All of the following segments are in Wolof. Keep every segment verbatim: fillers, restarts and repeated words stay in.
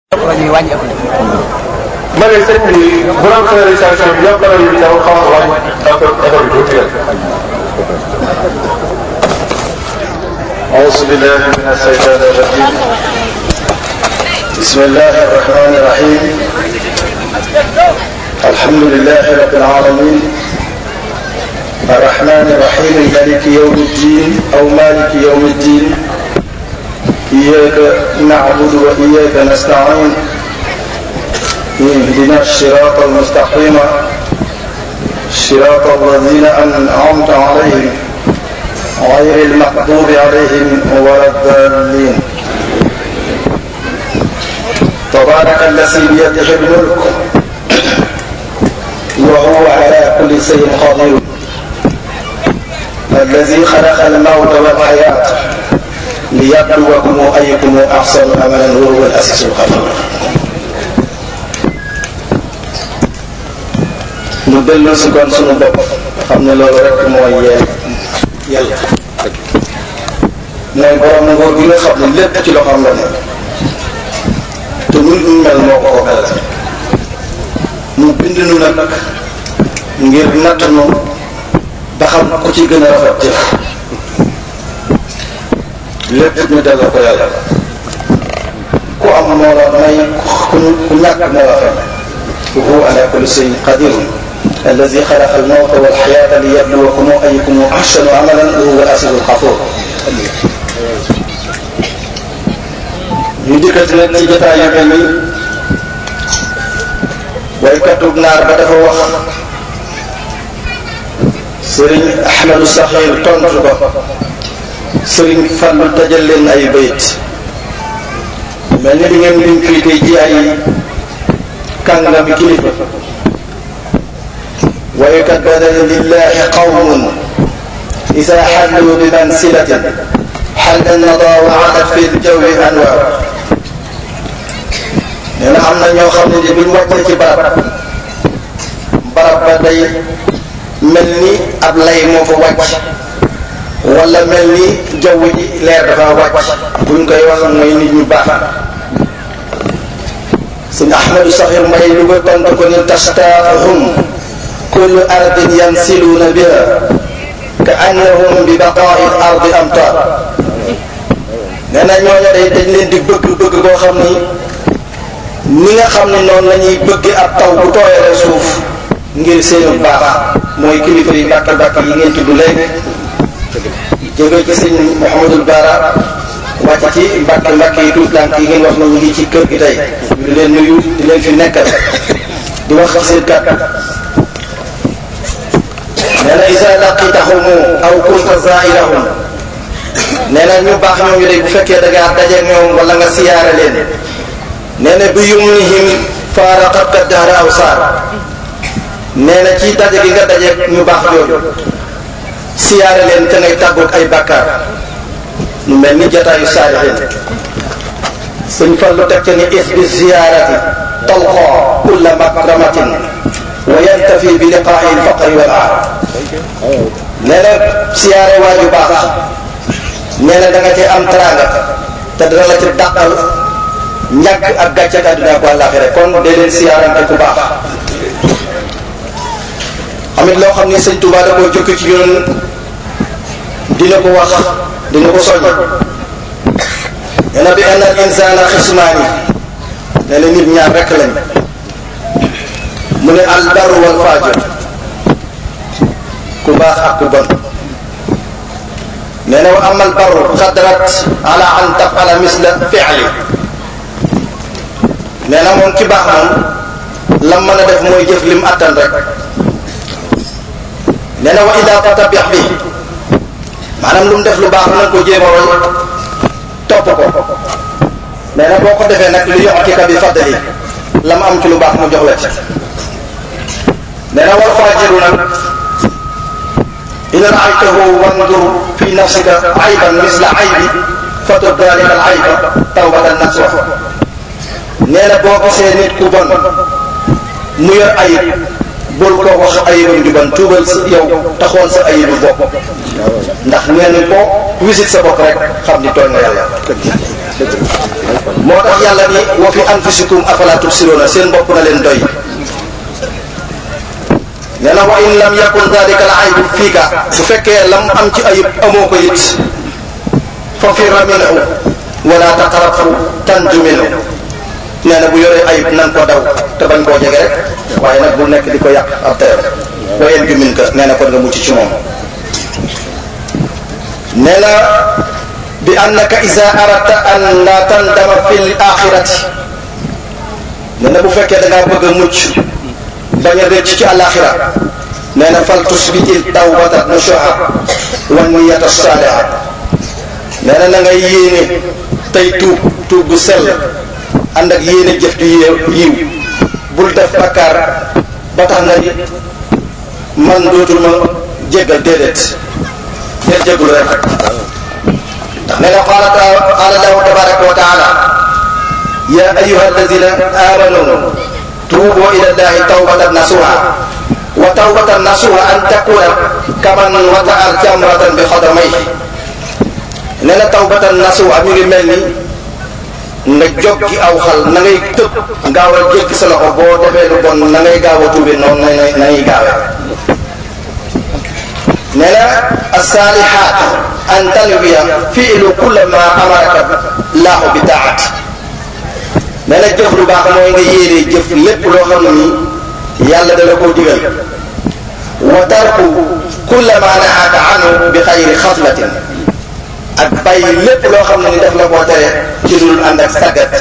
ma ne sëñ bi borom réalisation bi yokk na yu ñëw xaw ma wàññi affaire affaire bi tuuti rek. أعوذ بالله من الشيطان الرجيم بسم الله الرحمن الرحيم الحمد لله رب العالمين الرحمن الرحيم مالك يوم الدين أو مالك يوم الدين إياك نعبد وإياك نستعين اهدنا الصراط المستقيم صراط الذين أنعمت عليهم غير المغضوب عليهم ولا الضالين تبارك الذي بيده الملك وهو على كل شيء قدير الذي خلق الموت والحياة ليبلوكم أيكم أحسن عملا وهو العزيز الغفور ñu dellu si kon sunu bopp xam ne loolu rek mooy yee yàlla mooy borom ngóor gi nga xam ne lépp ci loxoom la ne te lu ñu mel moo ko ko mel mu bind nu nag ngir natt nu ba xam ku ci gën a rafet jëf lépp ñu delloo ko yàlla ku am moo la may ku ku ñàkk moo la fay wa huwa ala kulli shay'in qadir الذي خلق الموت والحياة ليبلوكم أيكم أحسن عملا وهو العزيز الغفور ñu dikkati nag ci jotaay yu mel nii waykatub naar ba dafa wax sëriñ Ahmadu Saxiir tontu ko sëriñ Fallu dajal leen ay bayt mel ni di ngeen duñ fii tey ji ay kàngami kilifa waykat ba dane lillahi qawmun ida xallu bi mansilatin xalla nada wa adat fi ljawi anwar nee na am na ñoo xam ne di buñ wàccee ci barab barab ba day mel ni ab lay moo fa wàcc wala mel ni jaww ji leer dafa wàcc buñ koy wax mooy nit ñu baax sëñ Ahmadu Saxiir Mbay lu ko tontu ko ni tastaahum kullu ardin yansiluuna biha ka annahum bi baqaa'i al-ardi amtaar nee na ñooñu day dañ leen di bëgg bëgg boo xam ni ni nga xam ne noonu la ñuy bëgg ab taw bu tooyale suuf ngir seenu baax mooy kilifa yi bàkk bàkk yi ngeen tudd léegi jóge ci sëñ Mouhamadul Bara wàcc ci mbàkk mbàkk yi tuut tànk yi ngeen wax na ñu ngi ci kër gi tey di leen nuyu di leen fi nekkal di wax seen kàddu nee na isa laqitahum aw kunta zairahum nee na ñu baax ñooñu de bu fekkee da ngaa dajeeg ñoom wala nga siyaare leen nee na bi yumnihim faaraqatka dahra aw saar nee na ci daje gi nga dajeeg ñu baax yooyu siyaare leen te ngay tàggoog ay bàkkaar mu mel ni jotaayu saalihiin sëñ Fallu teg ca ni is bi ziyaarati talqa kulla makramatin wa yantafi bi liqaa'i al-faqri wal aar nee na siyaare waaju baax nee na da nga ci am teraanga te dana la ci dàqal ñàkk ak gàcce ak àdduna ak àllaaxira kon dee leen siyaarante ku baax amit loo xam ni sëñ Tuubaa da koo jukki ci yoon dina ko wax dina ko soññ nee na bi anna al insaana xismaani nee na nit ñaar rekk lañ mu ne al barru wal faajir ku baax ak ku bon nee na wa amal barru qadrat ala an tafala misla fi'li nee na moom ki baax moom lam mën a def mooy jëf lim attan rek nee na wa ida fatabix bi maanaam lu mu def lu baax na ko jéem a roy topp ko nee na boo ko defee nag lu yu'tika bi fadli la mu am ci lu baax mu jox la ci nee na wal faajiru nag in ra'aytahu wandur fi nafsika ayban misla aybi fatub dalika al ayba tawbatan nasuha nee na boo gisee nit ku bon mu yor ayib bul ko wax ayibam ju bon tuubal sa yow taxoon sa ayibu bopp ndax nee na ko wisit sa bopp rek xam ni tooñ nga yàlla moo tax yàlla ni wa fi anfusikum afala tubsiruna seen bopp na leen doy nee na wa in lam yakun dalika al aybu fiika su fekkee lam am ci ayib amoo ko it fa firra minhu wala taqrabu tanju minhu nee na bu yoree ayib nan ko daw te bañ koo jege rek waaye nag bu nekk di ko yàq ab tayam wayen ju min ka nee na kon nga mucc ci moom nee na bi annaka iza aradta an la tandama fil axirati nee na bu fekkee da ngaa bëgg a mucc bañ a rëcc ci àlaxira nee na fal tusbitil tawbata nasuha wa niyata saliha nee na na ngay yéene tey tuub tuub bu sell ànd ak yéene jëf ju yiw bul def bakkaar ba tax nga ni man dootul ma jéggal déedéet ngeen jéggul rek ndax nee na qaala qaala lahu tabaraka wa taala ya ayuha alladina amanu tuubu ila llahi tawbatan nasuha wa tawbatan nasuha an takuna kaman wata al jamratan bi xadamayhi nee na tawbatan nasuha mi ngi mel ni nga jog gi aw xal na ngay tëb gaawal jékki sa loxo boo defee lu bon na ngay gaaw a tuube noonu na na ngay gaawee nee na as-salihat an tanwiya fi'lu kulla ma amaraka laahu bi taati nee na jëf lu baax mooy nga yéene jëf lépp loo xam ne nii yàlla dala koo digal wa tarku kulla ma nahaaka anhu bi xayri xaflatin ak bàyyi lépp loo xam ne ni daf la koo tere ci dul ànd ak sàggat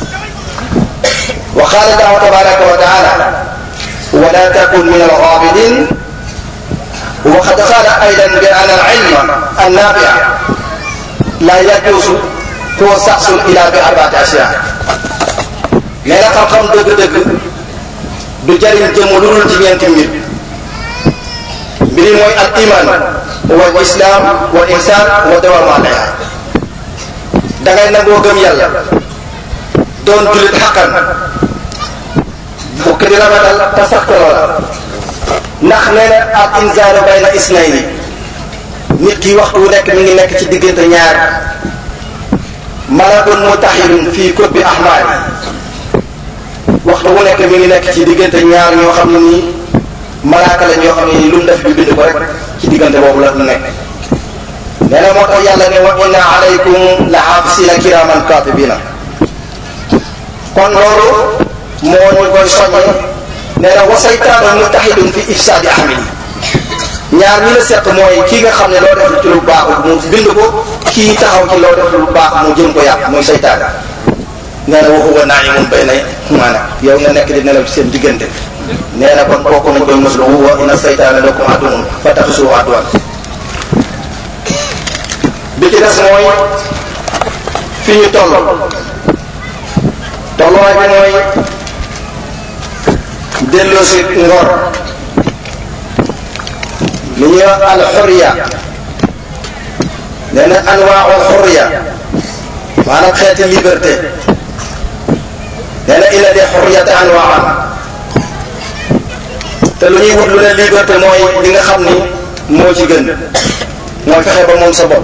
wa qaala allahu tabaraka wa taala wa la takun min al-ghaafiliin wa qad qaala aydan bi anna al-ilma an-naafi'a la yajuuzu tawassul ila bi arbaati ashyaa nee na xam-xam dëgg-dëgg du jariñ jëmm lu dul ci ñeenti mbir mbiri mooy al iman wal islam wal ihsan wa dawaamu alayha dangay nangoo gëm yàlla doon jullit xaqan fukk di rafetal te sax ko loola ndax nee na al insaanu bayna isnayni nit ki waxtu wu nekk mi ngi nekk ci diggante ñaar malakun mutahirun fii kubbi ahmaari waxtu wu nekk mi ngi nekk ci diggante ñaar ñoo xam ne nii malaaka la ñoo xam ne nii lu mu def bi bind ko rek ci diggante boobu la nekk nee na moo tax yàlla ne wa inna alaykum la xaafisina kiraman katibina kon loolu moo ñu koy soññe nee na wa saytaanu mutahidun fi ifsaadi ahmili ñaar ñi la seq mooy kii nga xam ne loo def ci lu baaxul mu bind ko kii taxaw ci loo def lu baax mu jëm ko yàq muy saytaan nee na waxu wa naa'imun bayna maanaam yow nga nekk di nelaw ci seen diggante nee na kon kooku nañ koy moslu wa inna saytaana lakum aduwwun fattaxisuuhu aduwwan bi ci des mooy fi ñu toll tolluwaay bi mooy delloosi ngor li ñuy wax al xurriya nee na anwaa'u al xurriya maanaam xeeti liberté nee na illa de xurriyata anwaa'an te lu ñuy wut lu ne liberté mooy li nga xam ni moo ci gën mooy fexe ba moom sa bopp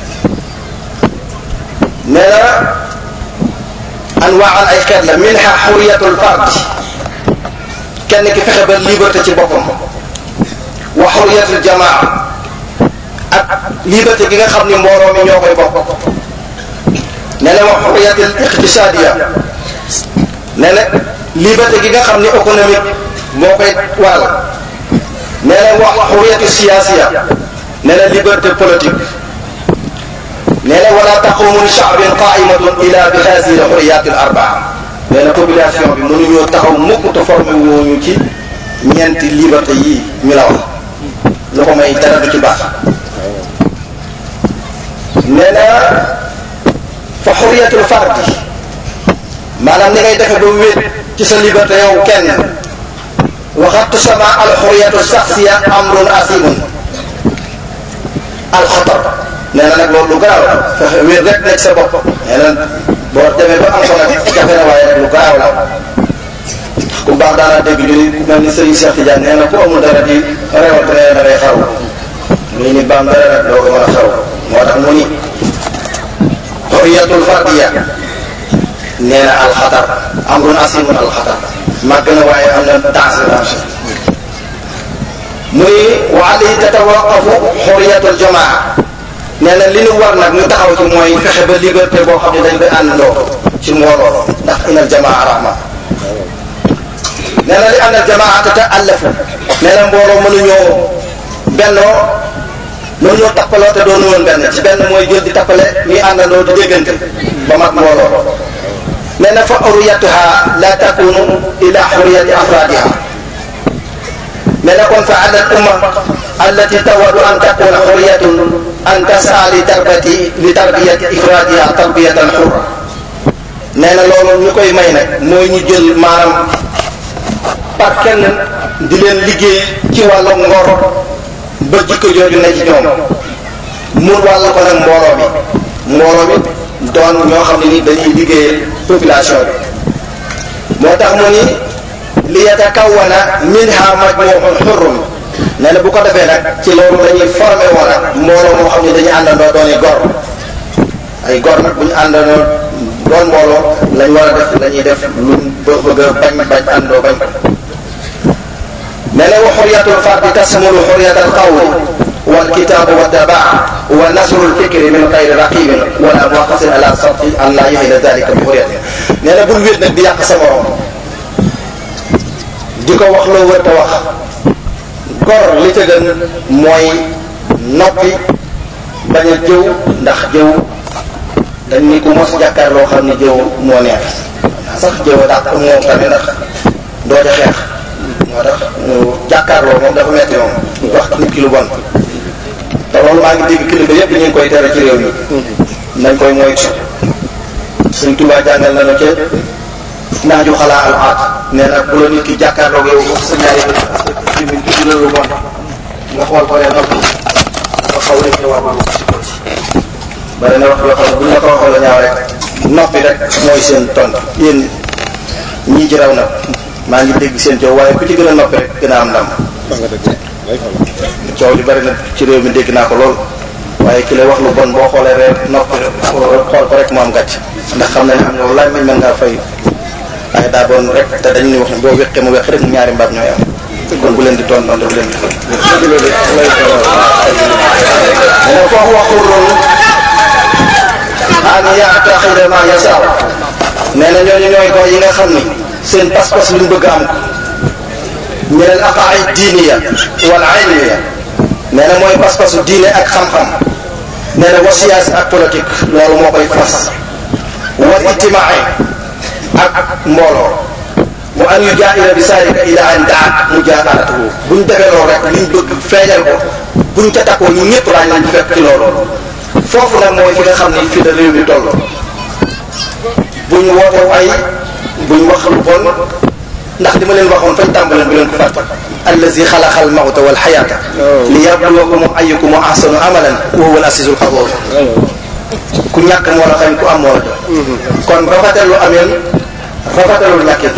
nee na anwaa'an ay xeet la minha xurriyatul fard kenn ki fexe ba liberté ci boppam wa xurriyatul jamaa ak liberté gi nga xam ni mbooloo mi ñoo koy bokk nee na wa xurriyatul iqtisaadiya nee na liberté gi nga xam ni économique moo koy waral nee na wax xurriyatu siyaasiya nee na liberté politique nee na wala taqumu li sha'bin qa'imatun ila bi hazihi al-hurriyat al-arba'a nee na population bi mënuñoo taxaw mukk te formé wooñu ci ñeenti liberté yi ñu la wax lu ko may dara du ci baax nee na fa xurriyatul fardi maanaam ni ngay defe ba wéet ci sa liberté yow kenn waxatu sama al xurriyatu shaxsiya amrun asimun al xatar nee na nag loolu lu garaaw la fexe wéet rek nekk sa bopp nee na boo demee ba am ko nag jafe na waaye rek lu garaaw la ku baax daanaa dégg ñu ni mel ni Serigne Cheikh Tidiane nee na ku amul dara di rewante nee na ngay xaru muy ni baam dara rek doo ko mën a xaru moo tax mu ni xuriyatul fardiya nee na alxatar amrun asimun alxatar màgg na waaye am na danger muy wa alayhi tatawaqafu xuriyatul jamaa nee na li ñu war nag ñu taxaw ci mooy fexe ba liberté boo xam ne dañ koy àndandoo ci mbooloo ndax inal jamaa rahma nee na li àndal jamaa te ta'allafu nee na mbooloo mënuñoo bennoo mënuñoo tappaloo te doonu woon benn ci benn mooy jël di tappale ñuy àndandoo di déggante ba mat mbooloo nee na fa xuriyatuha la takunu ila xuriyati afradiha nee na kon fa ala al umma allati tawadu an takuna xuriyatun an tasa li tarbati li tarbiyati ifradiha tarbiyatan xurra nee na loolu ñu koy may nag mooy ñu jël maanaam par kenn di leen liggéey ci wàllu ngor ba jikko jooju ne ci ñoom mun wàll ko nag mbooloo mi mbooloo mi doon ñoo xam ne ni dañuy liggéeyal population bi moo tax mu ni li yatakawwana minha majmu'un hurrun nee na bu ko defee nag ci loolu dañuy formé woon ak mbooloo moo xam ne dañuy àndandoo dooni gor ay gor nag bu ñu àndandoo doon mbooloo lañ war a def la ñuy def lu bëgg a bañ bañ àndoo bañ nee na wa xuriyatul fardi tasmulu xuriyatal qawli wal kitaabu wa dabaa wa nasrul fikri min xayri raqibin wala muwaqasin ala sabti an la yahila dalika bi xuriyati nee na bul wéet nag di yàq sa morom di ko wax loo wër te wax gor li ca gën mooy noppi bañ a jëw ndax jëw dañ ni ku mos jàkkaar loo xam ne jëw moo neex sax jëw dàq moom tamit ndax doo ca xeex moo tax jàkkaarloo moom dafa metti moom wax nit ki lu bon te loolu maa ngi dégg kilifa yépp ñu ngi koy tere ci réew mi nañ koy moytu Sëñ Tuubaa jàngal na ca naa ju xalaa al aat nee na bu la nit ki jàkkaarloo yow wax sa ñaari gémmiñ ci lu bon nga xool ko lee noppi nga xaw rek ne war ma si tuuti bari na wax yoo xam ne bu ñu la ko waxee la ñaaw rek noppi rek mooy seen tont yéen ñii ci raw nag maa ngi dégg seen coow waaye ku ci gën a noppi rek gën a am ndam coow li bari na ci réew mi dégg naa ko lool waaye ki lay wax lu bon boo xoolee rek noppi xool ko rek mu am gàcc ndax xam na ne am na walaay mañ mën ngaa fay waaye daa bon rek te dañu ni wax ne boo weqee mu weq rek ñaari mbaam ñooy am kon bu leen di toon noonu bu leen di fay dana foofu waxul loolu an ya'taqida ma yasaw nee na ñooñu ñooy ko yi nga xam ni seen pas-pas lu ñu bëgg am ko min al aqaa'id diiniya wal ilmiya nee na mooy pas-pasu diine ak xam-xam nee na wa siyaasa ak politique loolu moo koy fas wal ijtimaai ak mbooloo wa an yujaahida bi saalika ila an daat mujaahadatuhu buñ defee loolu rek liñ bëgg feeñal ko buñ ca takkoo ñu ñëpp daañu leen fekk ci loolu foofu nag mooy fi nga xam ni fi la réew mi toll buñ woote ay buñ wax lu bon ndax li ma leen waxoon fañ tàmbaleen bu leen ko fàtte allazi xalaqa al mawta wal xayaata li yabluwakum ayyukum ahsanu amalan wa huwa al azizul xafuur ku ñàkk moo la xañ ku am moo la jox kon rafetelu ameen rafetelul ñàkkeen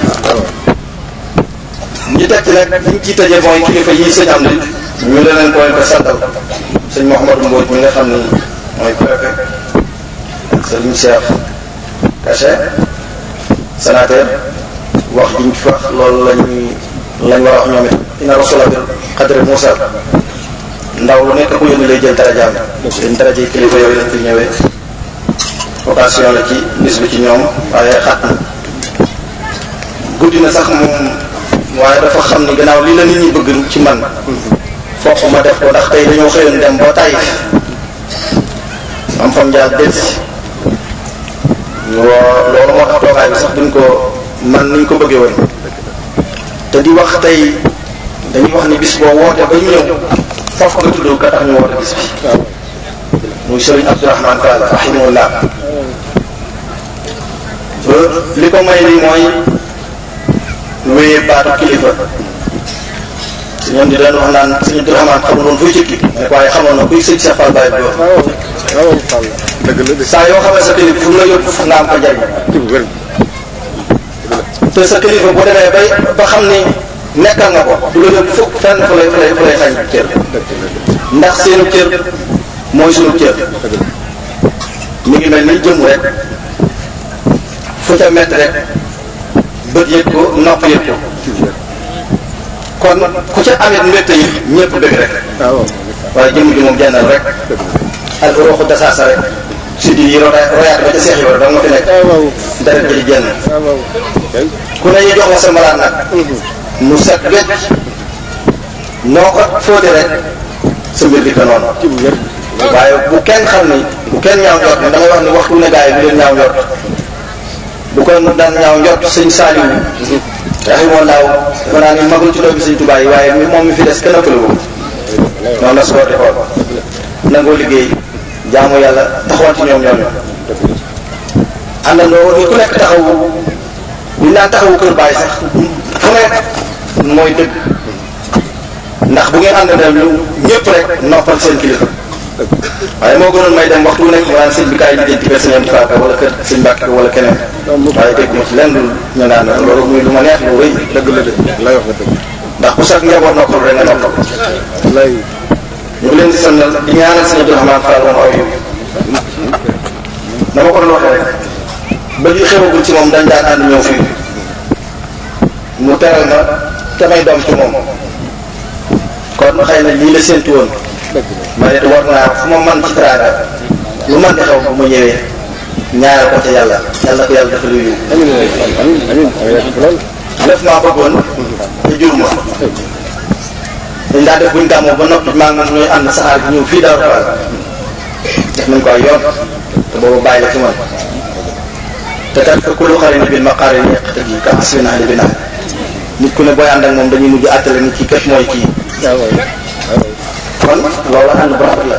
ñi teg ci nag liñ ciy tëjee mooy kilifa yi sëñ am ni ñu leneen koy ko santal sëñ Mouhamadou Mbodj mi nga xam ni mooy préfet ak sëñ Cheikh Caché sénateur wax jiñ fi wax loolu lañuy lañ war a wax ñoom it inna rasula bil qadri mursal ndaw lu nekk ku yónni lay jël darajaam dañ daraje kilifa yooyu lañ fi ñëwee occasion la ci bis bi ci ñoom waaye xat na guddi na sax moom waaye dafa xam ni gannaaw lii la nit ñi bëgg ci man fokk ma def ko ndax tey dañoo xëyoon dem boo tàyyi am fam jaar del si loolu moo tax toogaay bi sax duñ ko man niñ ko bëggee woon te di wax tey dañuy wax ni bis boo woote ba ñu ñëw foofu nga tudd ka tax ñu woote bis bi muy Serigne Abdourahmane Fall rahimahullah ba li ko may lii mooy wéyee baatu kilifa si ñoom di daan wax naan Serigne Abdourahmane xamul woon fuy jëkki mais waaye xamoon na kuy sëñ Cheikh Fall Baye bi wax saa yoo xamee sa kilifa fu mu la yóbbu nga am ko njariñ te sa kilifa bu demee bay ba xam ni nekkal nga ko du la yóbbu fukk fenn fu lay fu lay fu lay xañ cër ndax seenu cër mooy sunu cër mi ngi mel ni jëm rek fu ca métti rek bët yëg ko nopp yëg ko kon ku ca amit mbett yi ñëpp bëgg rek waaye jëm ji moom jennal rek al ruuxu dasaasa rek si di yi royaat ba ca seex yi da nga fi nekk deret ji di jenn ku ne ñu jox la sa malaan nag mu set wecc noo ko fóote rek sa mbir di ko noonu waaye bu kenn xam ni bu kenn ñaaw njort ni damay wax ni waxtu ne gaa yi bu leen ñaaw njort bu ko daan ñaaw njort sëñ Saliou rahimahullah dafa naa ni magul ci doomi sëñ Tuubaa yi waaye moom mi fi des kenn ëppale ko noonu la soo defoon nangoo liggéey jaamu yàlla taxawante ñoom ñoom àndandoo ni ku nekk taxawu bu ñu naan taxawu kër baay sax fu nekk mooy dëgg ndax bu ngeen àndandoo ñëpp rek noppal seen kilifa waaye moo gënoon may dem waxtu nekk mu naan sëñ bi kaay lijjanti kër sëñ Amdi Faaka wala kër sëñ Mbàkke wala keneen waaye dégg ma ci lenn lu ñu naan loolu muy lu ma neex lu rëy dëgg la de lay wax nga dëgg ndax ku sax njaboot noppal rek nga noppal lay ñu ngi leen di sonnal di ñaanal sëñ Abdou Rahmane Fall moom aw dama ko doon waxee rek ba ñu xewagul ci moom dañ daan ànd ñëw fii mu teral ma te may doom ci moom kon xëy na lii la séentu woon ma ne war naa fu ma man ci teraanga lu man di xew bu ma ñëwee ñaanal ko ca yàlla yàlla ko yàlla dafa lu yiw def maa bëggoon te jur ma dañ daa def buñ gàmmoo ba noppi maa ngi ñuy ànd saxaar bi ñëw fii Daaru Fall def nañ ko ay yoon te boobu bàyyi la ci man te kat fa kullu xarin bil maqaarin yaqtadi ka asfin ahli bi nax nit ku ne booy ànd ak moom dañuy mujj àttale ni kii képp mooy kii kon loolu ànd bu rafet la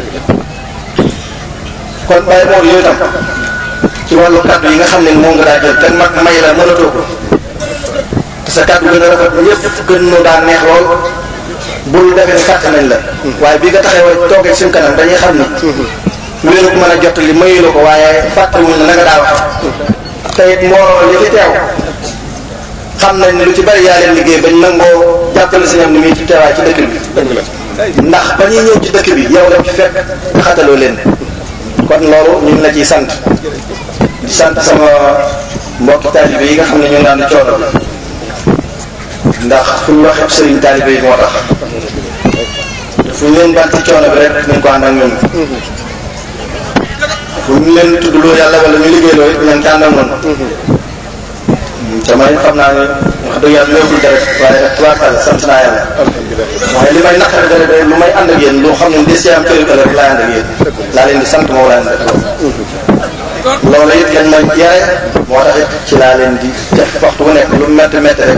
kon bàyyi moom yooyu tam ci wàllu kaddu yi nga xam ne moom nga daa jël te mag may la mënatoo ko te sa kaddu gën a rafet ñëpp gën noo daan neex lool bul defee ni fàtte nañ la waaye bi nga taxawee toogee suñu kanam dañuy xam ni wéeru ko mën a jot li mayu la ko waaye fàttewuñ la na nga daa wax te it mbooloo li fi teew xam nañ ne lu ci bari yaa leen liggéey bañ nangoo jàppale si ñoom ni muy ci teewaay ci dëkk bi ndax ba ñuy ñëw ci dëkk bi yow la ci fekk nga xataloo leen kon loolu ñu ngi la ciy sant di sant sama mbokki taalibe yi nga xam ne ñu ngi naan coono ndax fu ñu waxee sëriñ taalibe yi moo tax fu ñu leen banti coono bi rek nañ ko ànd ak ñun fu ñu leen tuddloo yàlla wala ñu liggéeyloo it nañ ko ànd ak ñun damay xam naa ne wax dëgg yàlla léegul dara waaye nag tubaarkàlla sant naa yàlla waaye li may naqari dara de lu may ànd ak yéen loo xam ne des ci am cëri ëllëg laay ànd ak yéen laa leen di sant moo laa leen di loolu it lañ ma yare moo tax it ci laa leen di def waxtu bu nekk lu métti métti rek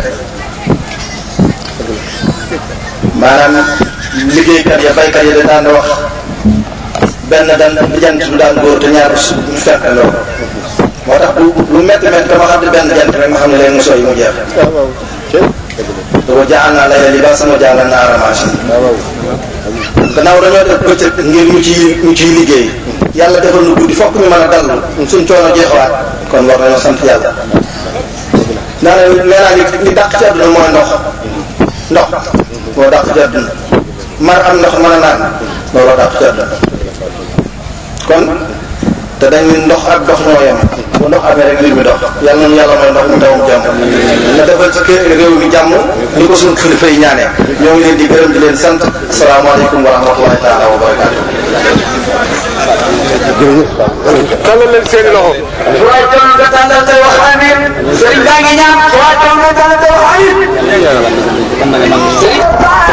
maanaam liggéeykat ya baykat ya dañ daan wax benn dan jant du daan góor te ñaar ñu fekk loolu moo tax lu métti métti dama xam ne benn jant rek ma xam ne leen mosoo yi mu jeex doo jaan naa lay li ba sama jaala naara marché gannaaw dañoo def bëccëg ngir ñu ciy ñu ciy liggéey yàlla defal nu guddi fokk ñu mën a dallu suñ coono jeexawaat kon war nañoo sant yàlla naa ne nee naa li li dàq ci àdduna mooy ndox ndox moo dàq ci àdduna mar am ndox mën a naan looloo dàq ci àdduna kon te dañ ndox ak dox ñoo yem bu ndox amee rek mbir mi dox yàlla nañu yàlla may ndox mu tawam jàmm na defal ci réew mi jàmm ni ko suñu kilifa yi ñaanee ñoo ngi leen di gërëm di leen sant asalaamaaleykum wa rahmatullahi taala wa barakaatu. tàllal leen seeni loxo. su waay toll nga tàllal tey wax amiin. sëriñ baa ngi ñaan su waay toll nga tàllal tey wax amiin.